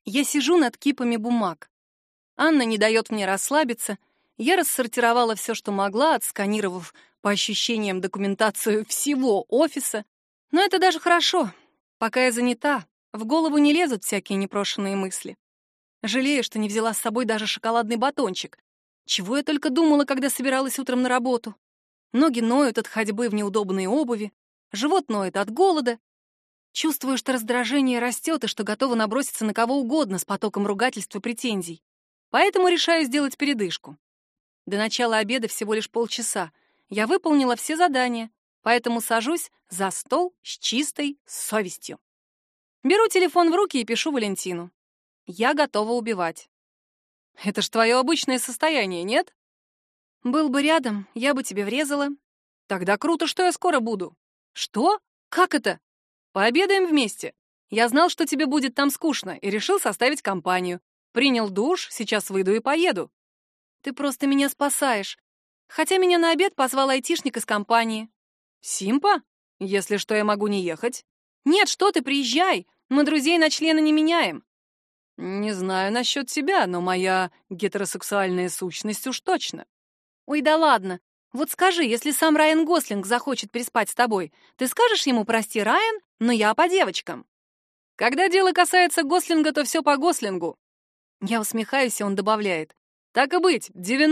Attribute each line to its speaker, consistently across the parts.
Speaker 1: Я сижу над кипами бумаг. Анна не дает мне расслабиться. Я рассортировала все, что могла, отсканировав по ощущениям документацию всего офиса. Но это даже хорошо. Пока я занята, в голову не лезут всякие непрошенные мысли. Жалею, что не взяла с собой даже шоколадный батончик. Чего я только думала, когда собиралась утром на работу. Ноги ноют от ходьбы в неудобной обуви, живот ноет от голода. Чувствую, что раздражение растет и что готова наброситься на кого угодно с потоком ругательств и претензий. Поэтому решаю сделать передышку. До начала обеда всего лишь полчаса. Я выполнила все задания, поэтому сажусь за стол с чистой совестью. Беру телефон в руки и пишу Валентину. Я готова убивать. Это ж твое обычное состояние, нет? Был бы рядом, я бы тебе врезала. Тогда круто, что я скоро буду. Что? Как это? Пообедаем вместе. Я знал, что тебе будет там скучно, и решил составить компанию. Принял душ, сейчас выйду и поеду. Ты просто меня спасаешь. Хотя меня на обед позвал айтишник из компании. Симпа? Если что, я могу не ехать. Нет, что ты, приезжай. Мы друзей на члены не меняем. Не знаю насчет тебя, но моя гетеросексуальная сущность уж точно. Ой, да ладно. Вот скажи, если сам Райан Гослинг захочет переспать с тобой, ты скажешь ему: прости, Райан, но я по девочкам? Когда дело касается Гослинга, то все по Гослингу. Я усмехаюсь, и он добавляет: так и быть,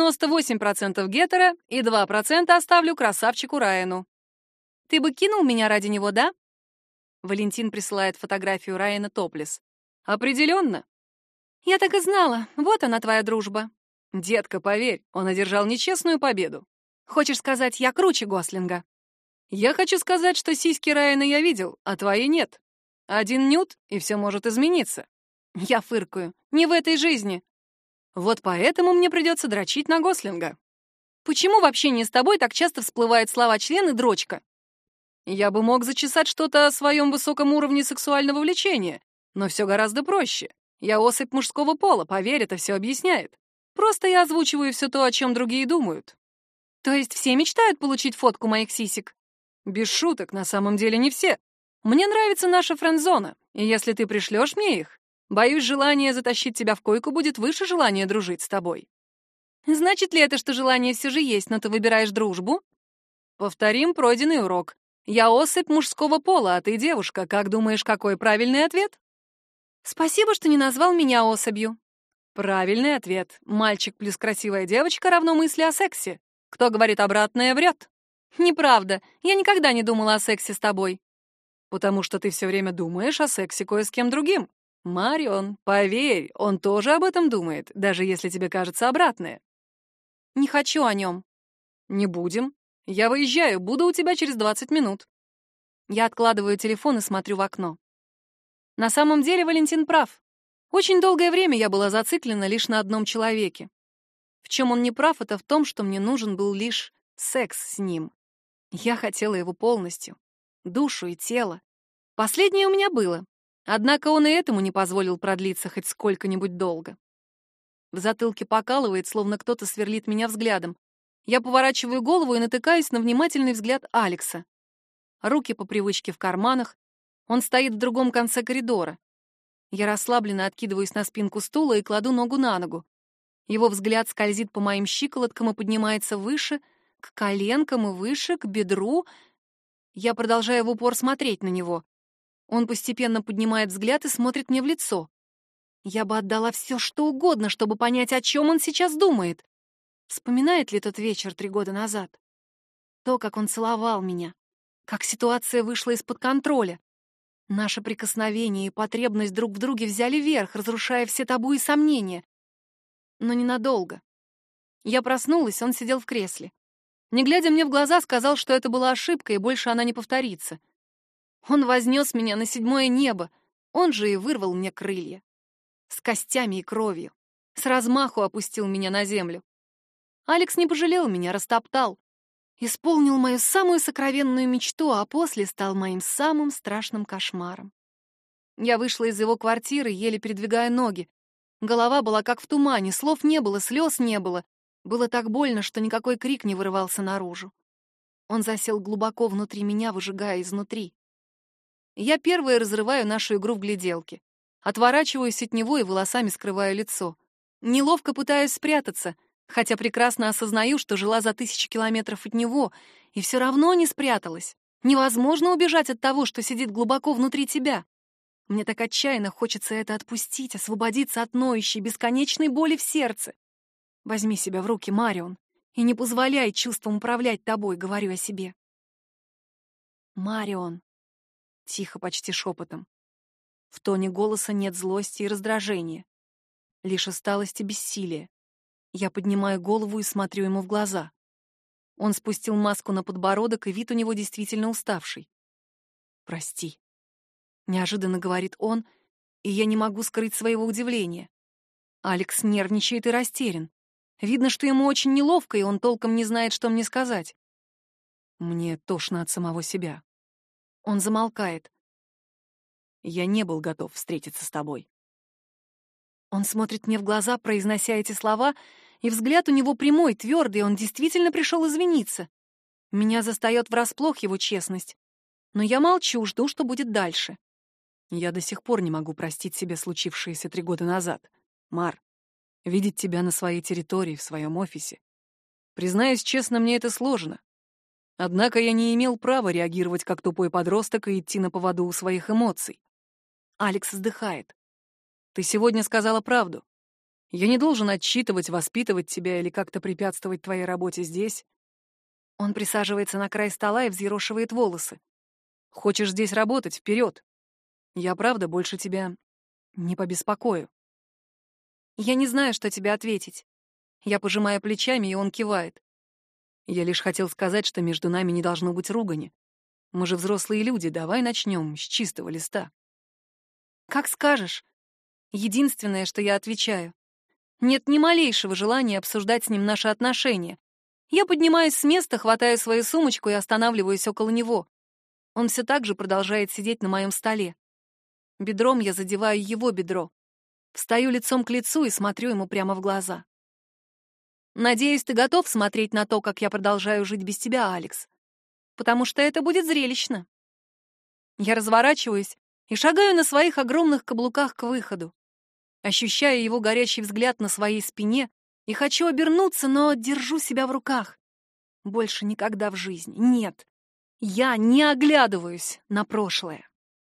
Speaker 1: 98% гетеро и 2% оставлю красавчику Райану. Ты бы кинул меня ради него, да? Валентин присылает фотографию Райана топлес. Определенно. Я так и знала. Вот она, твоя дружба. Детка, поверь, он одержал нечестную победу. Хочешь сказать, я круче Гослинга? Я хочу сказать, что сиськи Райана я видел, а твои нет. Один нюд, и все может измениться. Я фыркаю. Не в этой жизни. Вот поэтому мне придется дрочить на Гослинга. Почему в общении с тобой так часто всплывают слова член и дрочка? Я бы мог зачесать что-то о своем высоком уровне сексуального влечения, но все гораздо проще. Я особь мужского пола, поверь, это все объясняет. Просто я озвучиваю все то, о чем другие думают. То есть все мечтают получить фотку моих сисек? Без шуток, на самом деле не все. Мне нравится наша френд-зона, и если ты пришлешь мне их, боюсь, желание затащить тебя в койку будет выше желания дружить с тобой. Значит ли это, что желание все же есть, но ты выбираешь дружбу? Повторим пройденный урок. Я особь мужского пола, а ты девушка. Как думаешь, какой правильный ответ? Спасибо, что не назвал меня особью. Правильный ответ. Мальчик плюс красивая девочка равно мысли о сексе. Кто говорит обратное, врет. Неправда. Я никогда не думала о сексе с тобой. Потому что ты все время думаешь о сексе кое с кем другим. Марион, поверь, он тоже об этом думает, даже если тебе кажется обратное. Не хочу о нем. Не будем. Я выезжаю, буду у тебя через 20 минут. Я откладываю телефон и смотрю в окно. На самом деле Валентин прав. Очень долгое время я была зациклена лишь на одном человеке. В чем он не прав, это в том, что мне нужен был лишь секс с ним. Я хотела его полностью. Душу и тело. Последнее у меня было. Однако он и этому не позволил продлиться хоть сколько-нибудь долго. В затылке покалывает, словно кто-то сверлит меня взглядом. Я поворачиваю голову и натыкаюсь на внимательный взгляд Алекса. Руки по привычке в карманах. Он стоит в другом конце коридора. Я расслабленно откидываюсь на спинку стула и кладу ногу на ногу. Его взгляд скользит по моим щиколоткам и поднимается выше, к коленкам и выше, к бедру. Я продолжаю в упор смотреть на него. Он постепенно поднимает взгляд и смотрит мне в лицо. Я бы отдала все, что угодно, чтобы понять, о чем он сейчас думает. Вспоминает ли тот вечер 3 года назад? То, как он целовал меня, как ситуация вышла из-под контроля. Наше прикосновение и потребность друг в друге взяли верх, разрушая все табу и сомнения. Но ненадолго. Я проснулась, он сидел в кресле. Не глядя мне в глаза, сказал, что это была ошибка, и больше она не повторится. Он вознес меня на 7-е небо, он же и вырвал мне крылья. С костями и кровью. С размаху опустил меня на землю. Алекс не пожалел меня, растоптал. Исполнил мою самую сокровенную мечту, а после стал моим самым страшным кошмаром. Я вышла из его квартиры, еле передвигая ноги. Голова была как в тумане, слов не было, слез не было. Было так больно, что никакой крик не вырывался наружу. Он засел глубоко внутри меня, выжигая изнутри. Я первая разрываю нашу игру в гляделки. Отворачиваюсь от него и волосами скрываю лицо. Неловко пытаюсь спрятаться, хотя прекрасно осознаю, что жила за 1000 километров от него, и все равно не спряталась. Невозможно убежать от того, что сидит глубоко внутри тебя. Мне так отчаянно хочется это отпустить, освободиться от ноющей, бесконечной боли в сердце. Возьми себя в руки, Марион, и не позволяй чувствам управлять тобой, говорю я себе. Марион, тихо, почти шепотом. В тоне голоса нет злости и раздражения, лишь усталость и бессилие. Я поднимаю голову и смотрю ему в глаза. Он спустил маску на подбородок, и вид у него действительно уставший. «Прости», — неожиданно говорит он, и я не могу скрыть своего удивления. Алекс нервничает и растерян. Видно, что ему очень неловко, и он толком не знает, что мне сказать. Мне тошно от самого себя. Он замолкает. Я не был готов встретиться с тобой. Он смотрит мне в глаза, произнося эти слова, и взгляд у него прямой, твердый, он действительно пришел извиниться. Меня застаёт врасплох его честность. Но я молчу, жду, что будет дальше. Я до сих пор не могу простить себе случившееся 3 года назад. Мар, видеть тебя на своей территории, в своем офисе. Признаюсь честно, мне это сложно. Однако я не имел права реагировать как тупой подросток и идти на поводу у своих эмоций. Алекс вздыхает. Ты сегодня сказала правду. Я не должен отчитывать, воспитывать тебя или как-то препятствовать твоей работе здесь. Он присаживается на край стола и взъерошивает волосы. Хочешь здесь работать — вперед. Я, правда, больше тебя не побеспокою. Я не знаю, что тебе ответить. Я пожимаю плечами, и он кивает. Я лишь хотел сказать, что между нами не должно быть ругани. Мы же взрослые люди, давай начнем с чистого листа. Как скажешь. Единственное, что я отвечаю. Нет ни малейшего желания обсуждать с ним наши отношения. Я поднимаюсь с места, хватаю свою сумочку и останавливаюсь около него. Он все так же продолжает сидеть на моем столе. Бедром я задеваю его бедро. Встаю лицом к лицу и смотрю ему прямо в глаза. Надеюсь, ты готов смотреть на то, как я продолжаю жить без тебя, Алекс. Потому что это будет зрелищно. Я разворачиваюсь и шагаю на своих огромных каблуках к выходу. Ощущаю его горячий взгляд на своей спине и хочу обернуться, но держу себя в руках. Больше никогда в жизни. Нет, я не оглядываюсь на прошлое.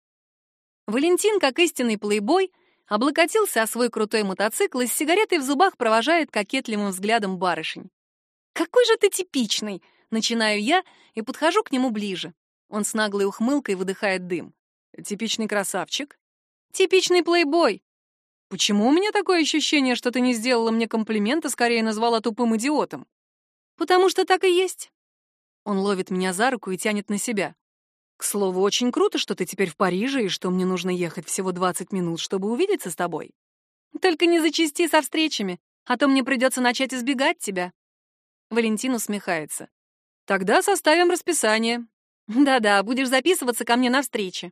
Speaker 1: Валентин, как истинный плейбой, облокотился о свой крутой мотоцикл и с сигаретой в зубах провожает кокетливым взглядом барышень. «Какой же ты типичный!» — начинаю я и подхожу к нему ближе. Он с наглой ухмылкой выдыхает дым. «Типичный красавчик?» «Типичный плейбой!» «Почему у меня такое ощущение, что ты не сделала мне комплимент, а скорее назвала тупым идиотом?» «Потому что так и есть». Он ловит меня за руку и тянет на себя. «К слову, очень круто, что ты теперь в Париже, и что мне нужно ехать всего 20 минут, чтобы увидеться с тобой. Только не зачасти со встречами, а то мне придется начать избегать тебя». Валентин усмехается. «Тогда составим расписание». «Да-да, будешь записываться ко мне на встречи».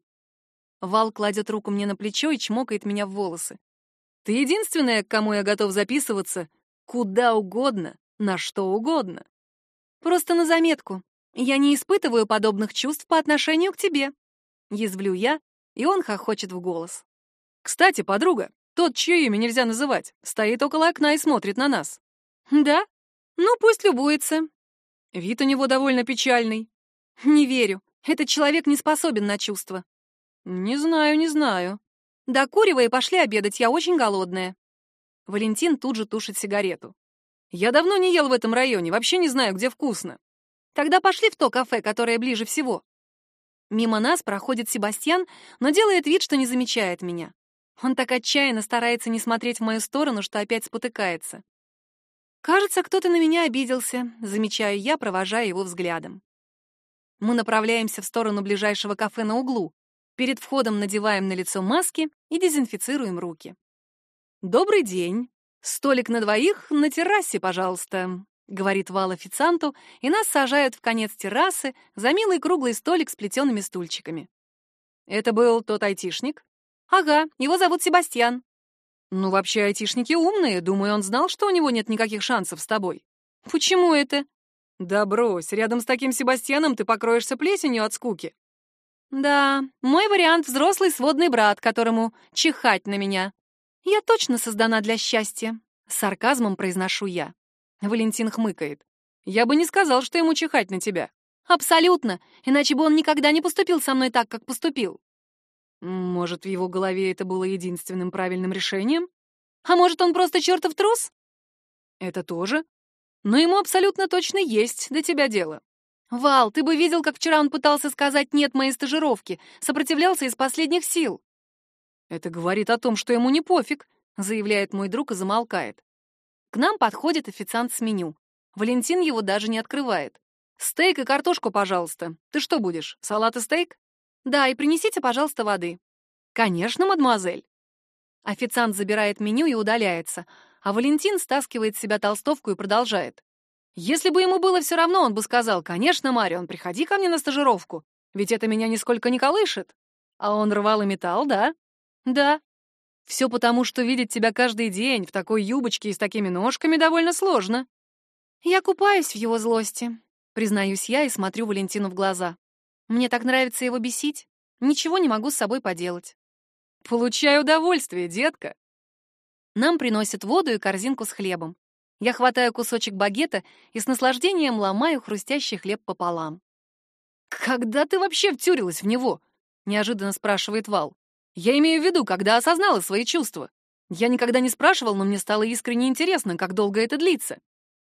Speaker 1: Вал кладет руку мне на плечо и чмокает меня в волосы. «Ты единственная, к кому я готов записываться, куда угодно, на что угодно. Просто на заметку. Я не испытываю подобных чувств по отношению к тебе». Язвлю я, и он хохочет в голос. «Кстати, подруга, тот, чье имя нельзя называть, стоит около окна и смотрит на нас». «Да? Ну, пусть любуется». Вид у него довольно печальный. «Не верю. Этот человек не способен на чувства». «Не знаю, не знаю». «Докуривай и пошли обедать, я очень голодная». Валентин тут же тушит сигарету. «Я давно не ел в этом районе, вообще не знаю, где вкусно». «Тогда пошли в то кафе, которое ближе всего». Мимо нас проходит Себастьян, но делает вид, что не замечает меня. Он так отчаянно старается не смотреть в мою сторону, что опять спотыкается. «Кажется, кто-то на меня обиделся», — замечаю я, провожая его взглядом. Мы направляемся в сторону ближайшего кафе на углу. Перед входом надеваем на лицо маски и дезинфицируем руки. «Добрый день. Столик на двоих на террасе, пожалуйста», — говорит Вал официанту, и нас сажают в конец террасы за милый круглый столик с плетеными стульчиками. «Это был тот айтишник?» «Ага, его зовут Себастьян». «Ну, вообще айтишники умные. Думаю, он знал, что у него нет никаких шансов с тобой». «Почему это?» «Да брось, рядом с таким Себастьяном ты покроешься плесенью от скуки». Да, мой вариант — взрослый сводный брат, которому чихать на меня. Я точно создана для счастья, — с сарказмом произношу я. Валентин хмыкает. Я бы не сказал, что ему чихать на тебя. Абсолютно, иначе бы он никогда не поступил со мной так, как поступил. Может, в его голове это было единственным правильным решением? А может, он просто чертов трус? Это тоже. Но ему абсолютно точно есть до тебя дело. Вал, ты бы видел, как вчера он пытался сказать «нет» моей стажировке, сопротивлялся из последних сил. Это говорит о том, что ему не пофиг, заявляет мой друг и замолкает. К нам подходит официант с меню. Валентин его даже не открывает. Стейк и картошку, пожалуйста. Ты что будешь, салат и стейк? Да, и принесите, пожалуйста, воды. Конечно, мадемуазель. Официант забирает меню и удаляется, а Валентин стаскивает с себя толстовку и продолжает. Если бы ему было все равно, он бы сказал: «Конечно, Марион, приходи ко мне на стажировку, ведь это меня нисколько не колышет». А он рвал и металл, да? Да. Все потому, что видеть тебя каждый день в такой юбочке и с такими ножками довольно сложно. Я купаюсь в его злости, признаюсь я и смотрю Валентину в глаза. Мне так нравится его бесить, ничего не могу с собой поделать. Получай удовольствие, детка. Нам приносят воду и корзинку с хлебом. Я хватаю кусочек багета и с наслаждением ломаю хрустящий хлеб пополам. «Когда ты вообще втюрилась в него?» — неожиданно спрашивает Вал. «Я имею в виду, когда осознала свои чувства. Я никогда не спрашивал, но мне стало искренне интересно, как долго это длится».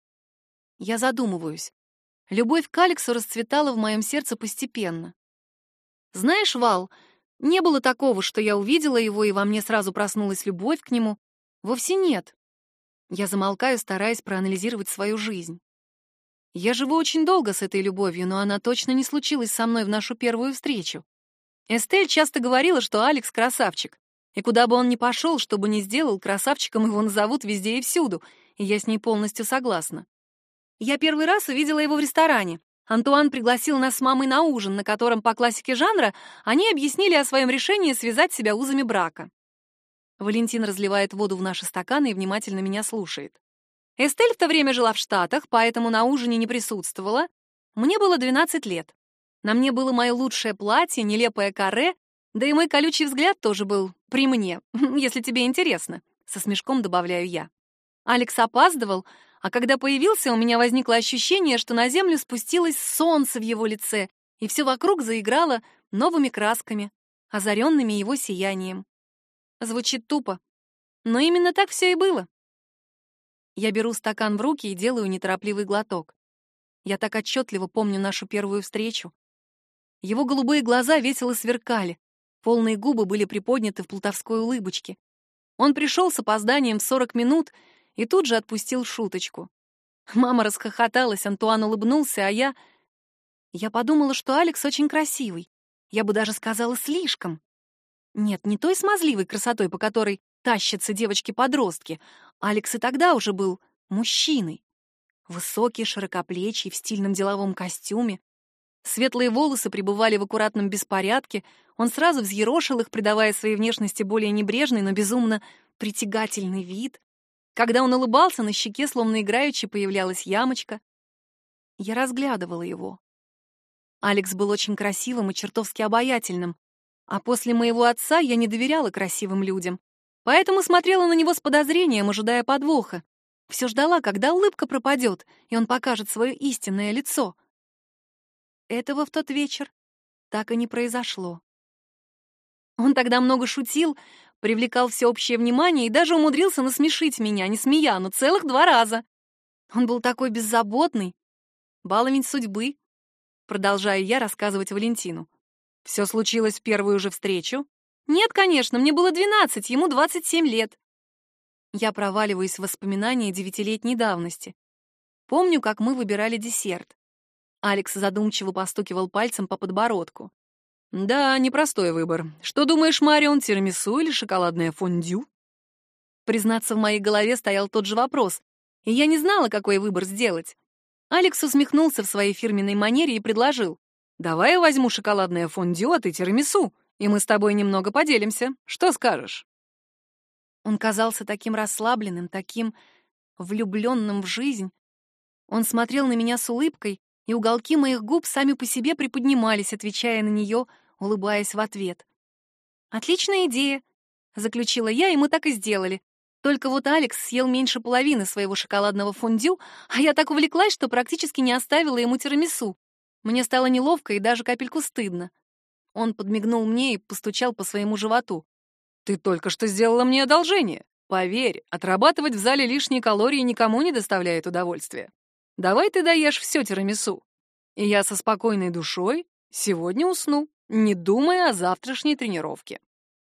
Speaker 1: Я задумываюсь. Любовь к Алексу расцветала в моем сердце постепенно. Знаешь, Вал, не было такого, что я увидела его, и во мне сразу проснулась любовь к нему. Вовсе нет. Я замолкаю, стараясь проанализировать свою жизнь. Я живу очень долго с этой любовью, но она точно не случилась со мной в нашу первую встречу. Эстель часто говорила, что Алекс — красавчик. И куда бы он ни пошел, что бы ни сделал, красавчиком его назовут везде и всюду, и я с ней полностью согласна. Я первый раз увидела его в ресторане. Антуан пригласил нас с мамой на ужин, на котором по классике жанра они объяснили о своем решении связать себя узами брака. Валентин разливает воду в наши стаканы и внимательно меня слушает. Эстель в то время жила в Штатах, поэтому на ужине не присутствовала. Мне было 12 лет. На мне было мое лучшее платье, нелепое каре, да и мой колючий взгляд тоже был при мне, если тебе интересно, со смешком добавляю я. Алекс опаздывал, а когда появился, у меня возникло ощущение, что на землю спустилось солнце в его лице, и все вокруг заиграло новыми красками, озаренными его сиянием. Звучит тупо, но именно так все и было. Я беру стакан в руки и делаю неторопливый глоток. Я так отчетливо помню нашу первую встречу. Его голубые глаза весело сверкали, полные губы были приподняты в плутовской улыбочке. Он пришел с опозданием в 40 минут и тут же отпустил шуточку. Мама расхохоталась, Антуан улыбнулся, а я подумала, что Алекс очень красивый. Я бы даже сказала, слишком. Нет, не той смазливой красотой, по которой тащатся девочки-подростки. Алекс и тогда уже был мужчиной. Высокий, широкоплечий, в стильном деловом костюме. Светлые волосы пребывали в аккуратном беспорядке. Он сразу взъерошил их, придавая своей внешности более небрежный, но безумно притягательный вид. Когда он улыбался, на щеке, словно играючи, появлялась ямочка. Я разглядывала его. Алекс был очень красивым и чертовски обаятельным. А после моего отца я не доверяла красивым людям. Поэтому смотрела на него с подозрением, ожидая подвоха. Все ждала, когда улыбка пропадет, и он покажет свое истинное лицо. Этого в тот вечер так и не произошло. Он тогда много шутил, привлекал всеобщее внимание и даже умудрился насмешить меня, не смея, но целых 2 раза. Он был такой беззаботный, баловень судьбы. Продолжаю я рассказывать Валентину. Все случилось в первую же встречу? Нет, конечно, мне было 12, ему 27 лет. Я проваливаюсь в воспоминания 9-летней давности. Помню, как мы выбирали десерт. Алекс задумчиво постукивал пальцем по подбородку. Да, непростой выбор. Что думаешь, Марион, тирамису или шоколадное фондю? Признаться, в моей голове стоял тот же вопрос, и я не знала, какой выбор сделать. Алекс усмехнулся в своей фирменной манере и предложил: «Давай я возьму шоколадное фондю, а ты тирамису, и мы с тобой немного поделимся. Что скажешь?» Он казался таким расслабленным, таким влюбленным в жизнь. Он смотрел на меня с улыбкой, и уголки моих губ сами по себе приподнимались, отвечая на нее улыбаясь в ответ. «Отличная идея», — заключила я, и мы так и сделали. Только вот Алекс съел меньше половины своего шоколадного фондю, а я так увлеклась, что практически не оставила ему тирамису. Мне стало неловко и даже капельку стыдно. Он подмигнул мне и постучал по своему животу. «Ты только что сделала мне одолжение. Поверь, отрабатывать в зале лишние калории никому не доставляет удовольствия. Давай ты доешь все тирамису. И я со спокойной душой сегодня усну, не думая о завтрашней тренировке».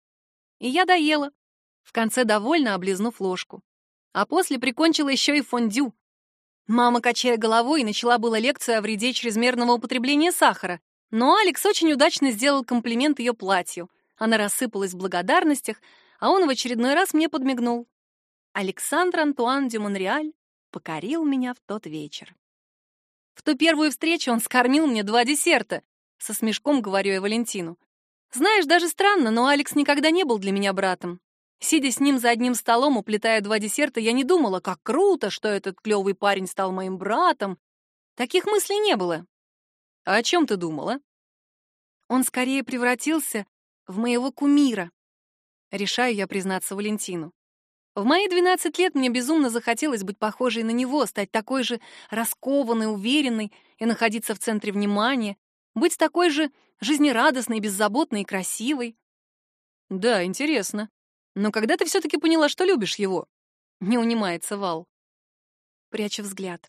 Speaker 1: И я доела, в конце довольно облизнув ложку. А после прикончила еще и фондю. Мама, качая головой, начала было лекцию о вреде чрезмерного употребления сахара, но Алекс очень удачно сделал комплимент ее платью. Она рассыпалась в благодарностях, а он в очередной раз мне подмигнул. Александр Антуан де Монреаль покорил меня в тот вечер. В ту первую встречу он скормил мне 2 десерта. Со смешком говорю я Валентину. Знаешь, даже странно, но Алекс никогда не был для меня братом. Сидя с ним за одним столом, уплетая 2 десерта, я не думала, как круто, что этот клёвый парень стал моим братом. Таких мыслей не было. А о чем ты думала? Он скорее превратился в моего кумира. Решаю я признаться Валентину. В мои 12 лет мне безумно захотелось быть похожей на него, стать такой же раскованной, уверенной и находиться в центре внимания, быть такой же жизнерадостной, беззаботной и красивой. Да, интересно. Но когда ты все-таки поняла, что любишь его? Не унимается Вал. Прячу взгляд.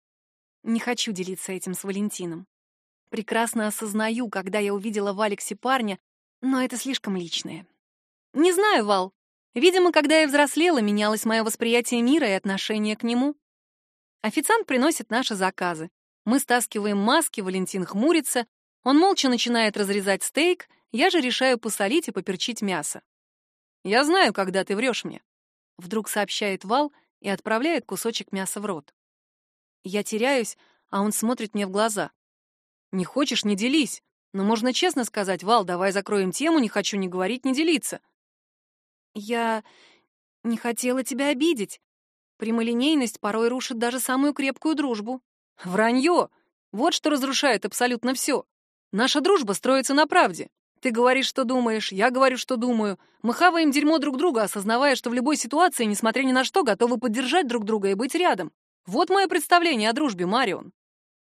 Speaker 1: Не хочу делиться этим с Валентином. Прекрасно осознаю, когда я увидела в Алексе парня, но это слишком личное. Не знаю, Вал. Видимо, когда я взрослела, менялось мое восприятие мира и отношение к нему. Официант приносит наши заказы. Мы стаскиваем маски, Валентин хмурится. Он молча начинает разрезать стейк, я же решаю посолить и поперчить мясо. «Я знаю, когда ты врешь мне», — вдруг сообщает Вал и отправляет кусочек мяса в рот. Я теряюсь, а он смотрит мне в глаза. «Не хочешь — не делись. Но можно честно сказать: Вал, давай закроем тему, не хочу ни говорить, ни делиться». «Я не хотела тебя обидеть. Прямолинейность порой рушит даже самую крепкую дружбу». «Вранье! Вот что разрушает абсолютно все. Наша дружба строится на правде. Ты говоришь, что думаешь, я говорю, что думаю. Мы хаваем дерьмо друг друга, осознавая, что в любой ситуации, несмотря ни на что, готовы поддержать друг друга и быть рядом. Вот мое представление о дружбе, Марион».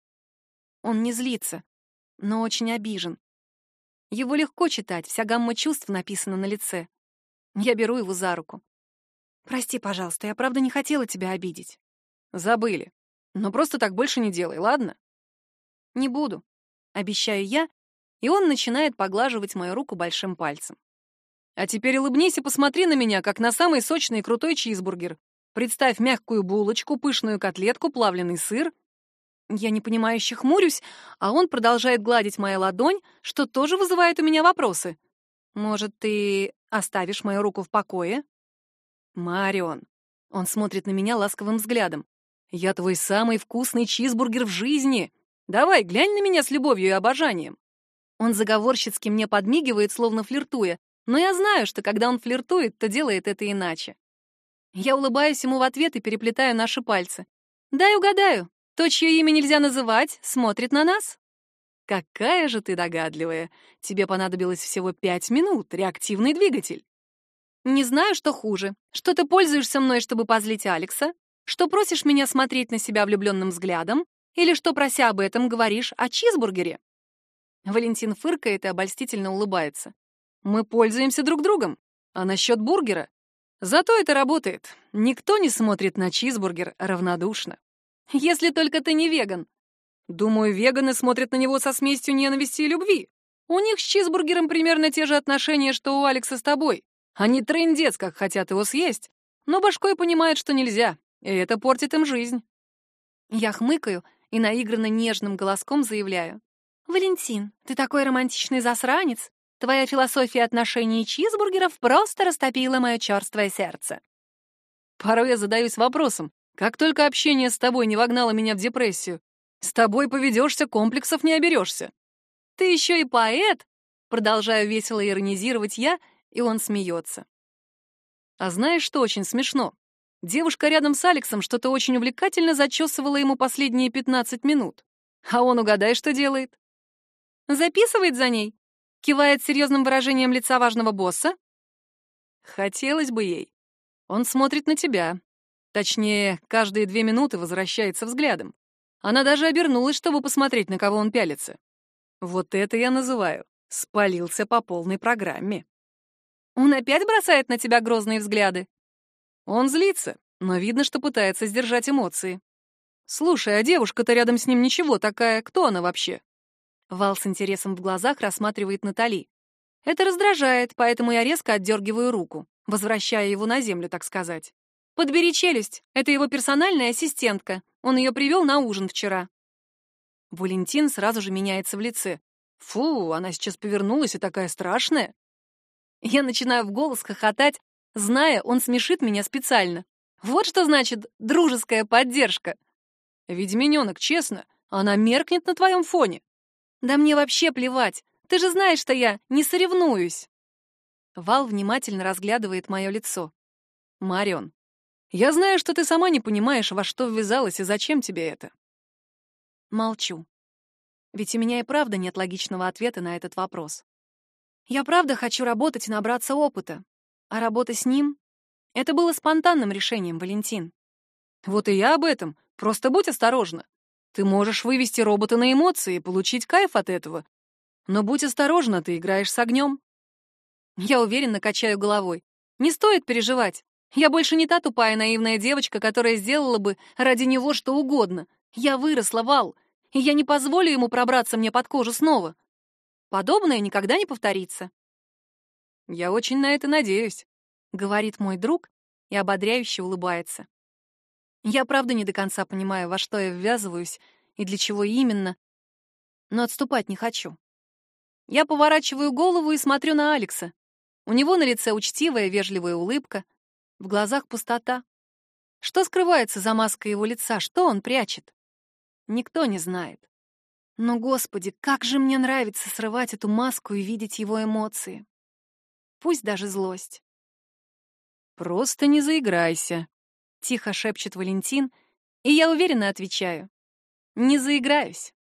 Speaker 1: Он не злится, но очень обижен. Его легко читать, вся гамма чувств написана на лице. Я беру его за руку. «Прости, пожалуйста, я правда не хотела тебя обидеть». «Забыли. Но просто так больше не делай, ладно?» «Не буду», — обещаю я, и он начинает поглаживать мою руку большим пальцем. «А теперь улыбнись и посмотри на меня, как на самый сочный и крутой чизбургер. Представь мягкую булочку, пышную котлетку, плавленый сыр». Я непонимающе хмурюсь, а он продолжает гладить мою ладонь, что тоже вызывает у меня вопросы. «Может, ты оставишь мою руку в покое?» «Марион», — он смотрит на меня ласковым взглядом, «я твой самый вкусный чизбургер в жизни. Давай, глянь на меня с любовью и обожанием». Он заговорщицки мне подмигивает, словно флиртуя, но я знаю, что когда он флиртует, то делает это иначе. Я улыбаюсь ему в ответ и переплетаю наши пальцы. «Дай угадаю, то, чье имя нельзя называть, смотрит на нас?» «Какая же ты догадливая! Тебе понадобилось всего 5 минут, реактивный двигатель». «Не знаю, что хуже. Что ты пользуешься мной, чтобы позлить Алекса? Что просишь меня смотреть на себя влюбленным взглядом? Или что, прося об этом, говоришь о чизбургере?» Валентин фыркает и обольстительно улыбается. «Мы пользуемся друг другом. А насчет бургера? Зато это работает. Никто не смотрит на чизбургер равнодушно. Если только ты не веган. Думаю, веганы смотрят на него со смесью ненависти и любви. У них с чизбургером примерно те же отношения, что у Алекса с тобой. Они трындец, как хотят его съесть, но башкой понимают, что нельзя, и это портит им жизнь». Я хмыкаю и наигранно нежным голоском заявляю: «Валентин, ты такой романтичный засранец. Твоя философия отношений чизбургеров просто растопила мое черствое сердце». Порой я задаюсь вопросом, как только общение с тобой не вогнало меня в депрессию. С тобой поведешься, комплексов не оберешься. «Ты еще и поэт?» Продолжаю весело иронизировать я, и он смеется. А знаешь, что очень смешно? Девушка рядом с Алексом что-то очень увлекательно зачесывала ему последние 15 минут. А он, угадай, что делает? Записывает за ней. Кивает с серьезным выражением лица важного босса. Хотелось бы ей. Он смотрит на тебя. Точнее, каждые 2 минуты возвращается взглядом. Она даже обернулась, чтобы посмотреть, на кого он пялится. Вот это я называю. Спалился по полной программе. Он опять бросает на тебя грозные взгляды? Он злится, но видно, что пытается сдержать эмоции. Слушай, а девушка-то рядом с ним ничего такая. Кто она вообще? Вал с интересом в глазах рассматривает Натали. Это раздражает, поэтому я резко отдергиваю руку, возвращая его на землю, так сказать. «Подбери челюсть, это его персональная ассистентка. Он ее привел на ужин вчера». Валентин сразу же меняется в лице. «Фу, она сейчас повернулась и такая страшная». Я начинаю в голос хохотать, зная, он смешит меня специально. Вот что значит дружеская поддержка. «Ведьминенок, честно, она меркнет на твоем фоне». «Да мне вообще плевать. Ты же знаешь, что я не соревнуюсь». Вал внимательно разглядывает мое лицо. «Марион, я знаю, что ты сама не понимаешь, во что ввязалась и зачем тебе это». Молчу. Ведь у меня и правда нет логичного ответа на этот вопрос. Я правда хочу работать и набраться опыта. А работа с ним — это было спонтанным решением, Валентин. Вот и я об этом. Просто будь осторожна. Ты можешь вывести робота на эмоции и получить кайф от этого. Но будь осторожна, ты играешь с огнем. Я уверенно качаю головой. Не стоит переживать. Я больше не та тупая наивная девочка, которая сделала бы ради него что угодно. Я выросла, Вал, и я не позволю ему пробраться мне под кожу снова. Подобное никогда не повторится. «Я очень на это надеюсь», — говорит мой друг и ободряюще улыбается. Я правда не до конца понимаю, во что я ввязываюсь и для чего именно, но отступать не хочу. Я поворачиваю голову и смотрю на Алекса. У него на лице учтивая, вежливая улыбка, в глазах пустота. Что скрывается за маской его лица, что он прячет? Никто не знает. Но, Господи, как же мне нравится срывать эту маску и видеть его эмоции. Пусть даже злость. «Просто не заиграйся», — тихо шепчет Валентин, и я уверенно отвечаю. «Не заиграюсь».